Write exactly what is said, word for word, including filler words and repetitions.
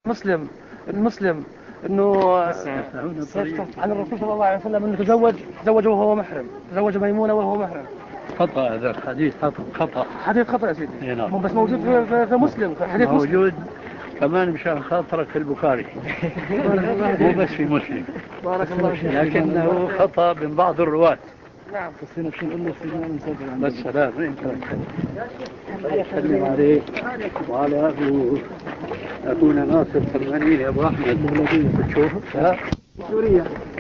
مسلم المسلم انه عن الرسول صلى الله عليه وسلم انه تزوج تزوج وهو محرم، تزوج ميمونة وهو محرم. خطأ هذا الحديث، خطأ حديث خطأ يا سيدي. نعم. بس موجود في, في, في مسلم، حديث موجود كمان مشان خاطرك في البخاري مو بس في مسلم. بارك الله فيك. لكنه خطأ من بعض الرواة. نعم. بس سلام سلم عليك وعلى أبو أخونا ناصر سلمانين يا أبو أحمد. تشوف سوريا.